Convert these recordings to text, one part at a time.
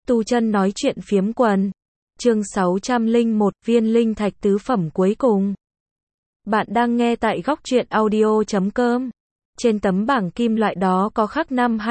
Tu chân nói chuyện phiếm quần. Chương 601, viên linh thạch tứ phẩm cuối cùng. Bạn đang nghe tại góc truyện audio.com. Trên tấm bảng kim loại đó có khắc năm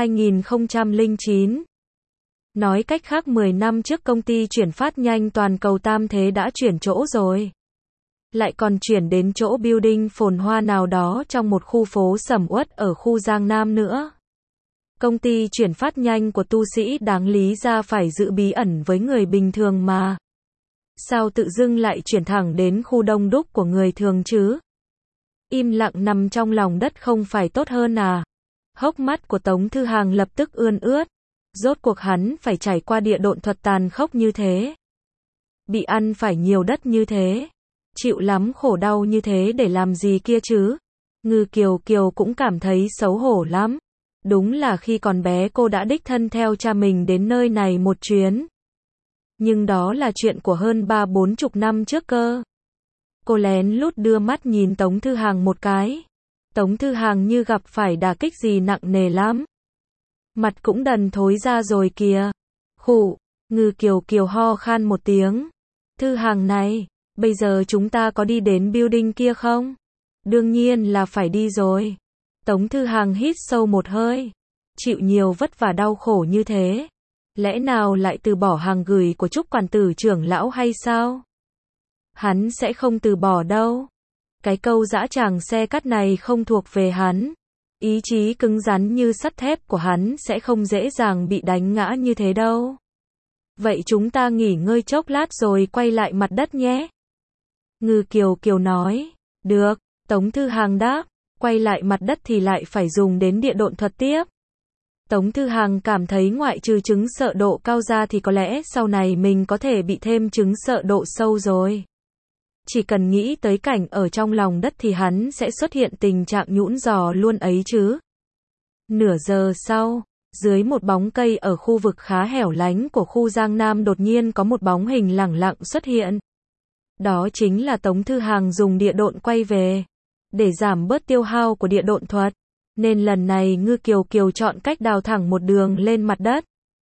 2009. Nói cách khác 10 năm trước công ty chuyển phát nhanh toàn cầu Tam Thế đã chuyển chỗ rồi. Lại còn chuyển đến chỗ building phồn hoa nào đó trong một khu phố sầm uất ở khu Giang Nam nữa. Công ty chuyển phát nhanh của tu sĩ đáng lý ra phải giữ bí ẩn với người bình thường mà. Sao tự dưng lại chuyển thẳng đến khu đông đúc của người thường chứ? Im lặng nằm trong lòng đất không phải tốt hơn à? Hốc mắt của Tống Thư Hàng lập tức ươn ướt. Rốt cuộc hắn phải trải qua địa độn thuật tàn khốc như thế. Bị ăn phải nhiều đất như thế. Chịu lắm khổ đau như thế để làm gì kia chứ? Ngư Kiều Kiều cũng cảm thấy xấu hổ lắm. Đúng là khi còn bé cô đã đích thân theo cha mình đến nơi này một chuyến. Nhưng đó là chuyện của hơn 30-40 năm trước cơ. Cô lén lút đưa mắt nhìn Tống Thư Hàng một cái. Tống Thư Hàng như gặp phải đả kích gì nặng nề lắm. Mặt cũng đần thối ra rồi kìa. Khụ, Ngư Kiều Kiều ho khan một tiếng. Thư Hàng này, bây giờ chúng ta có đi đến building kia không? Đương nhiên là phải đi rồi. Tống Thư Hàng hít sâu một hơi. Chịu nhiều vất vả đau khổ như thế. Lẽ nào lại từ bỏ hàng gửi của Trúc quản tử trưởng lão hay sao? Hắn sẽ không từ bỏ đâu. Cái câu dã tràng xe cắt này không thuộc về hắn. Ý chí cứng rắn như sắt thép của hắn sẽ không dễ dàng bị đánh ngã như thế đâu. Vậy chúng ta nghỉ ngơi chốc lát rồi quay lại mặt đất nhé. Ngư Kiều Kiều nói. Được, Tống Thư Hàng đáp. Quay lại mặt đất thì lại phải dùng đến địa độn thuật tiếp. Tống Thư Hàng cảm thấy ngoại trừ chứng sợ độ cao ra thì có lẽ sau này mình có thể bị thêm chứng sợ độ sâu rồi. Chỉ cần nghĩ tới cảnh ở trong lòng đất thì hắn sẽ xuất hiện tình trạng nhũn giò luôn ấy chứ. Nửa giờ sau, dưới một bóng cây ở khu vực khá hẻo lánh của khu Giang Nam đột nhiên có một bóng hình lẳng lặng xuất hiện. Đó chính là Tống Thư Hàng dùng địa độn quay về. Để giảm bớt tiêu hao của địa độn thuật, nên lần này Ngư Kiều Kiều chọn cách đào thẳng một đường lên mặt đất.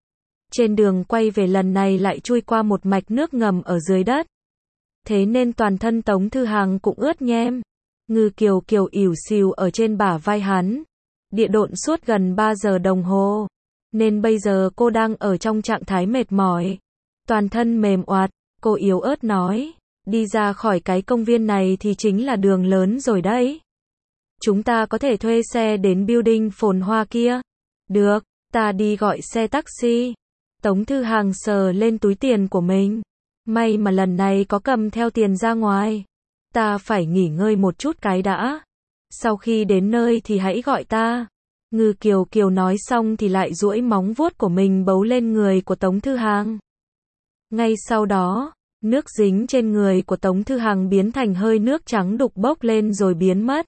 Trên đường quay về lần này lại chui qua một mạch nước ngầm ở dưới đất. Thế nên toàn thân Tống Thư Hàng cũng ướt nhem. Ngư Kiều Kiều ỉu xìu ở trên bả vai hắn. Địa độn suốt gần 3 giờ đồng hồ. Nên bây giờ cô đang ở trong trạng thái mệt mỏi. Toàn thân mềm oạt, cô yếu ớt nói. Đi ra khỏi cái công viên này thì chính là đường lớn rồi đấy. Chúng ta có thể thuê xe đến building phồn hoa kia. Được, ta đi gọi xe taxi. Tống Thư Hàng sờ lên túi tiền của mình. May mà lần này có cầm theo tiền ra ngoài. Ta phải nghỉ ngơi một chút cái đã. Sau khi đến nơi thì hãy gọi ta. Ngư Kiều Kiều nói xong thì lại duỗi móng vuốt của mình bấu lên người của Tống Thư Hàng. Ngay sau đó, nước dính trên người của Tống Thư Hàng biến thành hơi nước trắng đục bốc lên rồi biến mất.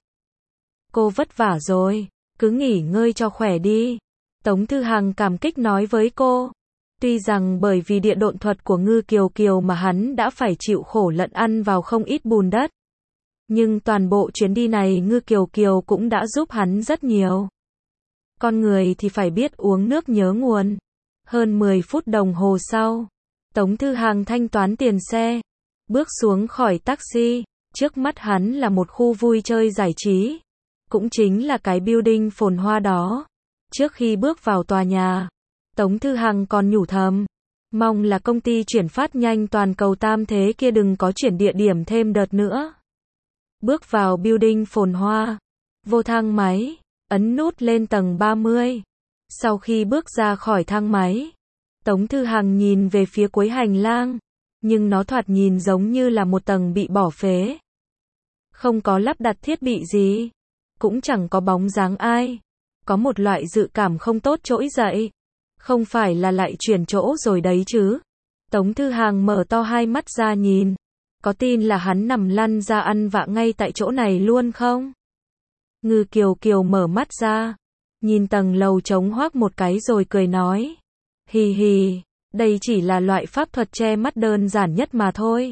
Cô vất vả rồi, cứ nghỉ ngơi cho khỏe đi. Tống Thư Hàng cảm kích nói với cô. Tuy rằng bởi vì địa độn thuật của Ngư Kiều Kiều mà hắn đã phải chịu khổ lận ăn vào không ít bùn đất. Nhưng toàn bộ chuyến đi này Ngư Kiều Kiều cũng đã giúp hắn rất nhiều. Con người thì phải biết uống nước nhớ nguồn. Hơn 10 phút đồng hồ sau, Tống Thư Hàng thanh toán tiền xe, bước xuống khỏi taxi, trước mắt hắn là một khu vui chơi giải trí, cũng chính là cái building phồn hoa đó. Trước khi bước vào tòa nhà, Tống Thư Hàng còn nhủ thầm, mong là công ty chuyển phát nhanh toàn cầu Tam Thế kia đừng có chuyển địa điểm thêm đợt nữa. Bước vào building phồn hoa, vô thang máy, ấn nút lên tầng 30. Sau khi bước ra khỏi thang máy, Tống Thư Hàng nhìn về phía cuối hành lang, nhưng nó thoạt nhìn giống như là một tầng bị bỏ phế. Không có lắp đặt thiết bị gì, cũng chẳng có bóng dáng ai. Có một loại dự cảm không tốt trỗi dậy. Không phải là lại chuyển chỗ rồi đấy chứ? Tống Thư Hàng mở to hai mắt ra nhìn. Có tin là hắn nằm lăn ra ăn vạ ngay tại chỗ này luôn không? Ngư Kiều Kiều mở mắt ra, nhìn tầng lầu trống hoác một cái rồi cười nói. Hì hì, đây chỉ là loại pháp thuật che mắt đơn giản nhất mà thôi.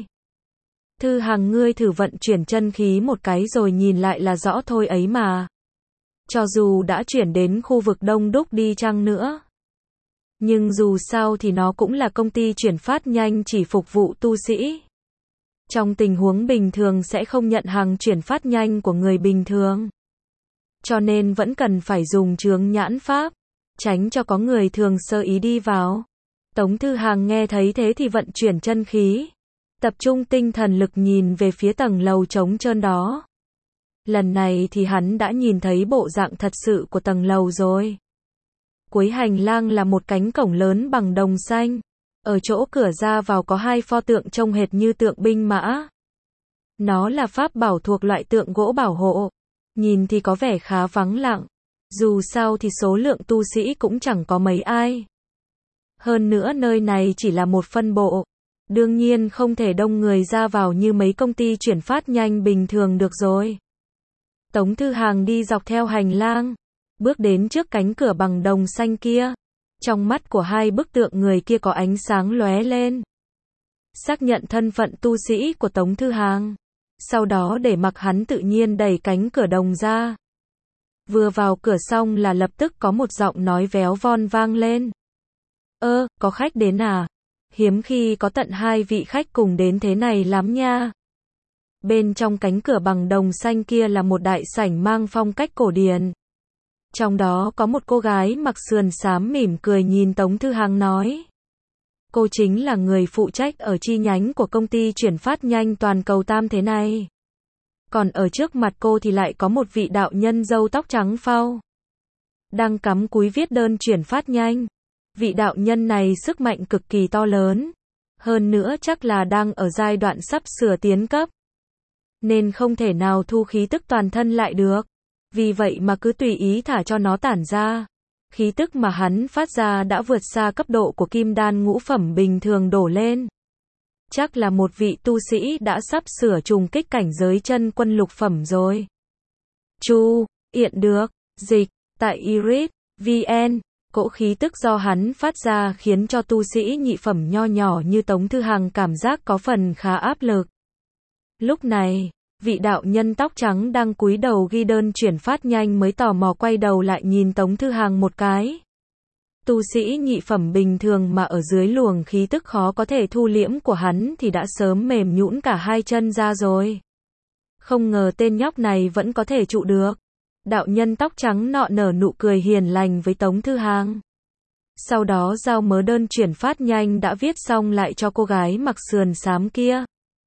Thư Hàng ngươi thử vận chuyển chân khí một cái rồi nhìn lại là rõ thôi ấy mà. Cho dù đã chuyển đến khu vực đông đúc đi chăng nữa. Nhưng dù sao thì nó cũng là công ty chuyển phát nhanh chỉ phục vụ tu sĩ. Trong tình huống bình thường sẽ không nhận hàng chuyển phát nhanh của người bình thường. Cho nên vẫn cần phải dùng chướng nhãn pháp, tránh cho có người thường sơ ý đi vào. Tống Thư Hàng nghe thấy thế thì vận chuyển chân khí, tập trung tinh thần lực nhìn về phía tầng lầu trống trơn đó. Lần này thì hắn đã nhìn thấy bộ dạng thật sự của tầng lầu rồi. Cuối hành lang là một cánh cổng lớn bằng đồng xanh. Ở chỗ cửa ra vào có hai pho tượng trông hệt như tượng binh mã. Nó là pháp bảo thuộc loại tượng gỗ bảo hộ. Nhìn thì có vẻ khá vắng lặng. Dù sao thì số lượng tu sĩ cũng chẳng có mấy ai. Hơn nữa nơi này chỉ là một phân bộ. Đương nhiên không thể đông người ra vào như mấy công ty chuyển phát nhanh bình thường được rồi. Tống Thư Hàng đi dọc theo hành lang, bước đến trước cánh cửa bằng đồng xanh kia. Trong mắt của hai bức tượng người kia có ánh sáng lóe lên. Xác nhận thân phận tu sĩ của Tống Thư Hàng. Sau đó để mặc hắn tự nhiên đẩy cánh cửa đồng ra. Vừa vào cửa xong là lập tức có một giọng nói véo von vang lên. Có khách đến à? Hiếm khi có tận hai vị khách cùng đến thế này lắm nha. Bên trong cánh cửa bằng đồng xanh kia là một đại sảnh mang phong cách cổ điển. Trong đó có một cô gái mặc sườn xám mỉm cười nhìn Tống Thư Hàng nói. Cô chính là người phụ trách ở chi nhánh của công ty chuyển phát nhanh toàn cầu Tam thế này. Còn ở trước mặt cô thì lại có một vị đạo nhân râu tóc trắng phau. Đang cắm cúi viết đơn chuyển phát nhanh. Vị đạo nhân này sức mạnh cực kỳ to lớn. Hơn nữa chắc là đang ở giai đoạn sắp sửa tiến cấp. Nên không thể nào thu khí tức toàn thân lại được. Vì vậy mà cứ tùy ý thả cho nó tản ra. Khí tức mà hắn phát ra đã vượt xa cấp độ của kim đan ngũ phẩm bình thường đổ lên. Chắc là một vị tu sĩ đã sắp sửa trùng kích cảnh giới chân quân lục phẩm rồi. Chu, Yện được, dịch, tại Iris, VN, cỗ khí tức do hắn phát ra khiến cho tu sĩ nhị phẩm nho nhỏ như Tống Thư Hàng cảm giác có phần khá áp lực. Lúc này, vị đạo nhân tóc trắng đang cúi đầu ghi đơn chuyển phát nhanh mới tò mò quay đầu lại nhìn Tống Thư Hàng một cái. Tu sĩ nhị phẩm bình thường mà ở dưới luồng khí tức khó có thể thu liễm của hắn thì đã sớm mềm nhũn cả hai chân ra rồi. Không ngờ tên nhóc này vẫn có thể trụ được. Đạo nhân tóc trắng nọ nở nụ cười hiền lành với Tống Thư Hàng. Sau đó giao mớ đơn chuyển phát nhanh đã viết xong lại cho cô gái mặc sườn xám kia.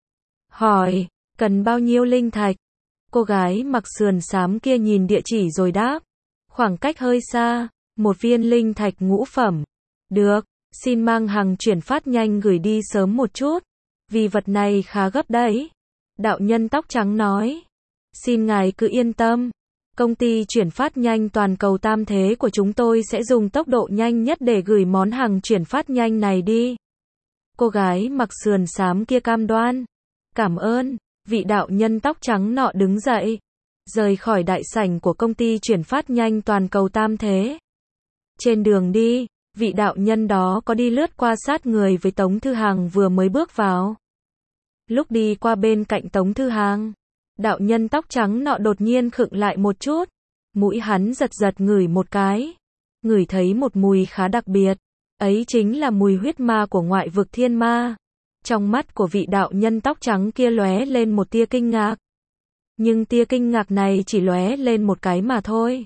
Hỏi, cần bao nhiêu linh thạch? Cô gái mặc sườn xám kia nhìn địa chỉ rồi đáp. Khoảng cách hơi xa, một viên linh thạch ngũ phẩm. Được, xin mang hàng chuyển phát nhanh gửi đi sớm một chút. Vì vật này khá gấp đấy. Đạo nhân tóc trắng nói. Xin ngài cứ yên tâm. Công ty chuyển phát nhanh toàn cầu Tam thế của chúng tôi sẽ dùng tốc độ nhanh nhất để gửi món hàng chuyển phát nhanh này đi. Cô gái mặc sườn xám kia cam đoan. Cảm ơn. Vị đạo nhân tóc trắng nọ đứng dậy, rời khỏi đại sảnh của công ty chuyển phát nhanh toàn cầu Tam thế. Trên đường đi, vị đạo nhân đó có đi lướt qua sát người với Tống Thư Hàng vừa mới bước vào. Lúc đi qua bên cạnh Tống Thư Hàng, đạo nhân tóc trắng nọ đột nhiên khựng lại một chút, mũi hắn giật giật ngửi một cái, ngửi thấy một mùi khá đặc biệt, ấy chính là mùi huyết ma của ngoại vực thiên ma. Trong mắt của vị đạo nhân tóc trắng kia lóe lên một tia kinh ngạc. Nhưng tia kinh ngạc này chỉ lóe lên một cái mà thôi.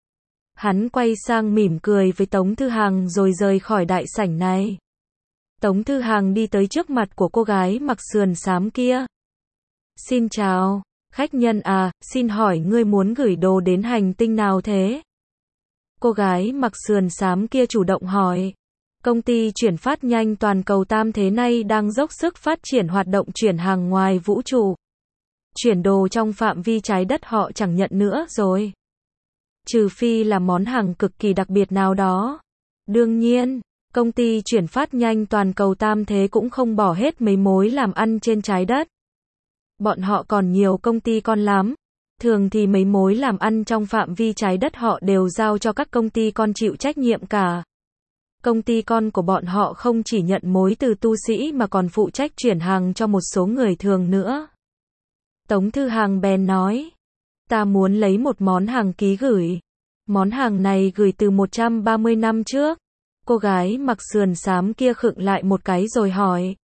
Hắn quay sang mỉm cười với Tống Thư Hàng rồi rời khỏi đại sảnh này. Tống Thư Hàng đi tới trước mặt của cô gái mặc sườn xám kia. Xin chào, khách nhân à, xin hỏi ngươi muốn gửi đồ đến hành tinh nào thế? Cô gái mặc sườn xám kia chủ động hỏi. Công ty chuyển phát nhanh toàn cầu Tam thế này đang dốc sức phát triển hoạt động chuyển hàng ngoài vũ trụ. Chuyển đồ trong phạm vi trái đất họ chẳng nhận nữa rồi. Trừ phi là món hàng cực kỳ đặc biệt nào đó. Đương nhiên, công ty chuyển phát nhanh toàn cầu Tam thế cũng không bỏ hết mấy mối làm ăn trên trái đất. Bọn họ còn nhiều công ty con lắm. Thường thì mấy mối làm ăn trong phạm vi trái đất họ đều giao cho các công ty con chịu trách nhiệm cả. Công ty con của bọn họ không chỉ nhận mối từ tu sĩ mà còn phụ trách chuyển hàng cho một số người thường nữa. Tống Thư Hàng bèn nói. Ta muốn lấy một món hàng ký gửi. Món hàng này gửi từ 130 năm trước. Cô gái mặc sườn xám kia khựng lại một cái rồi hỏi.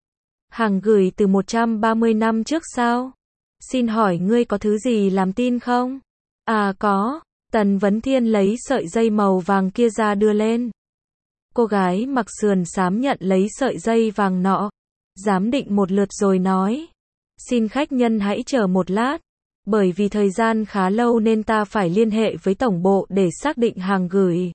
Hàng gửi từ 130 năm trước sao? Xin hỏi ngươi có thứ gì làm tin không? À có. Tần Vấn Thiên lấy sợi dây màu vàng kia ra đưa lên. Cô gái mặc sườn xám nhận lấy sợi dây vàng nọ, giám định một lượt rồi nói. Xin khách nhân hãy chờ một lát. Bởi vì thời gian khá lâu nên ta phải liên hệ với tổng bộ để xác định hàng gửi.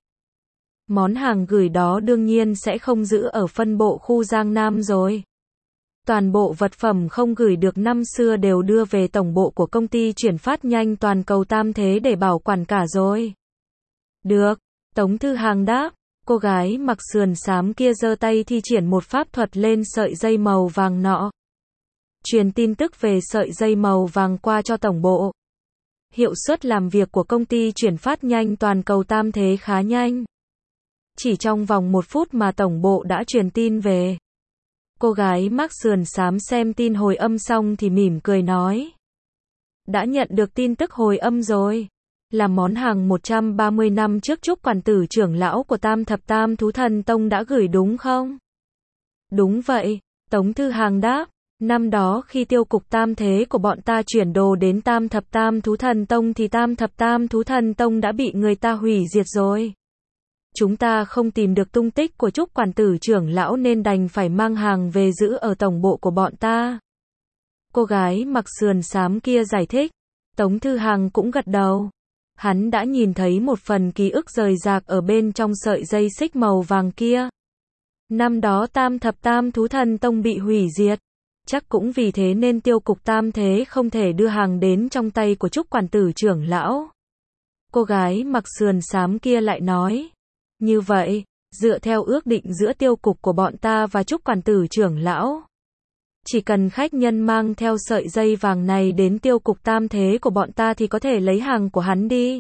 Món hàng gửi đó đương nhiên sẽ không giữ ở phân bộ khu Giang Nam rồi. Toàn bộ vật phẩm không gửi được năm xưa đều đưa về tổng bộ của công ty chuyển phát nhanh toàn cầu Tam Thế để bảo quản cả rồi. Được, Tống Thư Hàng đáp. Cô gái mặc sườn xám kia giơ tay thi triển một pháp thuật lên sợi dây màu vàng nọ. Truyền tin tức về sợi dây màu vàng qua cho tổng bộ. Hiệu suất làm việc của công ty chuyển phát nhanh toàn cầu Tam Thế khá nhanh. Chỉ trong vòng 1 phút mà tổng bộ đã truyền tin về. Cô gái mặc sườn xám xem tin hồi âm xong thì mỉm cười nói. Đã nhận được tin tức hồi âm rồi. Là món hàng 130 năm trước Trúc quản tử trưởng lão của Tam Thập Tam Thú Thần Tông đã gửi đúng không? Đúng vậy, Tống Thư Hàng đáp. Năm đó khi tiêu cục Tam Thế của bọn ta chuyển đồ đến Tam Thập Tam Thú Thần Tông thì Tam Thập Tam Thú Thần Tông đã bị người ta hủy diệt rồi. Chúng ta không tìm được tung tích của Trúc quản tử trưởng lão nên đành phải mang hàng về giữ ở tổng bộ của bọn ta. Cô gái mặc sườn xám kia giải thích. Tống Thư Hàng cũng gật đầu. Hắn đã nhìn thấy một phần ký ức rời rạc ở bên trong sợi dây xích màu vàng kia. Năm đó Tam Thập Tam Thú Thần Tông bị hủy diệt. Chắc cũng vì thế nên tiêu cục Tam Thế không thể đưa hàng đến trong tay của Trúc quản tử trưởng lão. Cô gái mặc sườn xám kia lại nói. Như vậy, dựa theo ước định giữa tiêu cục của bọn ta và Trúc quản tử trưởng lão. Chỉ cần khách nhân mang theo sợi dây vàng này đến tiêu cục Tam Thế của bọn ta thì có thể lấy hàng của hắn đi.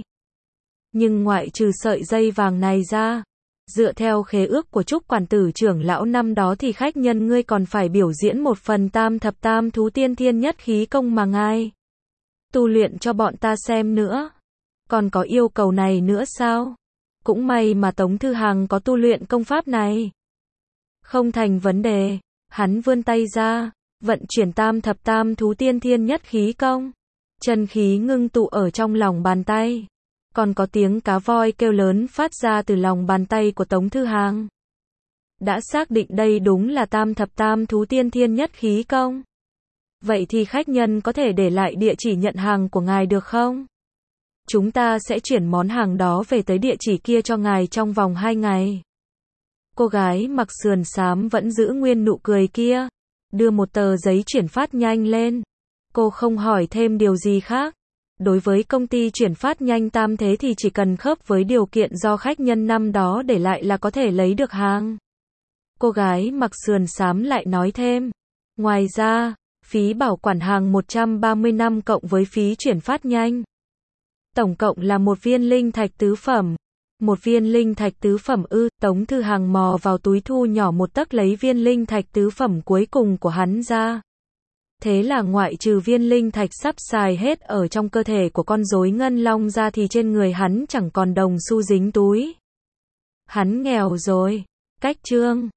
Nhưng ngoại trừ sợi dây vàng này ra, dựa theo khế ước của Trúc quản tử trưởng lão năm đó thì khách nhân ngươi còn phải biểu diễn một phần Tam Thập Tam Thú Tiên Thiên Nhất Khí Công mà ngài tu luyện cho bọn ta xem nữa. Còn có yêu cầu này nữa sao? Cũng may mà Tống Thư Hàng có tu luyện công pháp này. Không thành vấn đề. Hắn vươn tay ra, vận chuyển Tam Thập Tam Thú Tiên Thiên Nhất Khí Công. Chân khí ngưng tụ ở trong lòng bàn tay. Còn có tiếng cá voi kêu lớn phát ra từ lòng bàn tay của Tống Thư Hàng. Đã xác định đây đúng là Tam Thập Tam Thú Tiên Thiên Nhất Khí Công. Vậy thì khách nhân có thể để lại địa chỉ nhận hàng của ngài được không? Chúng ta sẽ chuyển món hàng đó về tới địa chỉ kia cho ngài trong vòng 2 ngày. Cô gái mặc sườn xám vẫn giữ nguyên nụ cười kia, đưa một tờ giấy chuyển phát nhanh lên. Cô không hỏi thêm điều gì khác. Đối với công ty chuyển phát nhanh Tam Thế thì chỉ cần khớp với điều kiện do khách nhân năm đó để lại là có thể lấy được hàng. Cô gái mặc sườn xám lại nói thêm. Ngoài ra, phí bảo quản hàng 130 năm cộng với phí chuyển phát nhanh. Tổng cộng là 1 viên linh thạch tứ phẩm. 1 viên linh thạch tứ phẩm ư? Tống Thư Hàng mò vào túi thu nhỏ một tấc lấy viên linh thạch tứ phẩm cuối cùng của hắn ra. Thế là ngoại trừ viên linh thạch sắp xài hết ở trong cơ thể của con rối ngân long ra thì trên người hắn chẳng còn đồng xu dính túi. Hắn nghèo rồi. Cách chương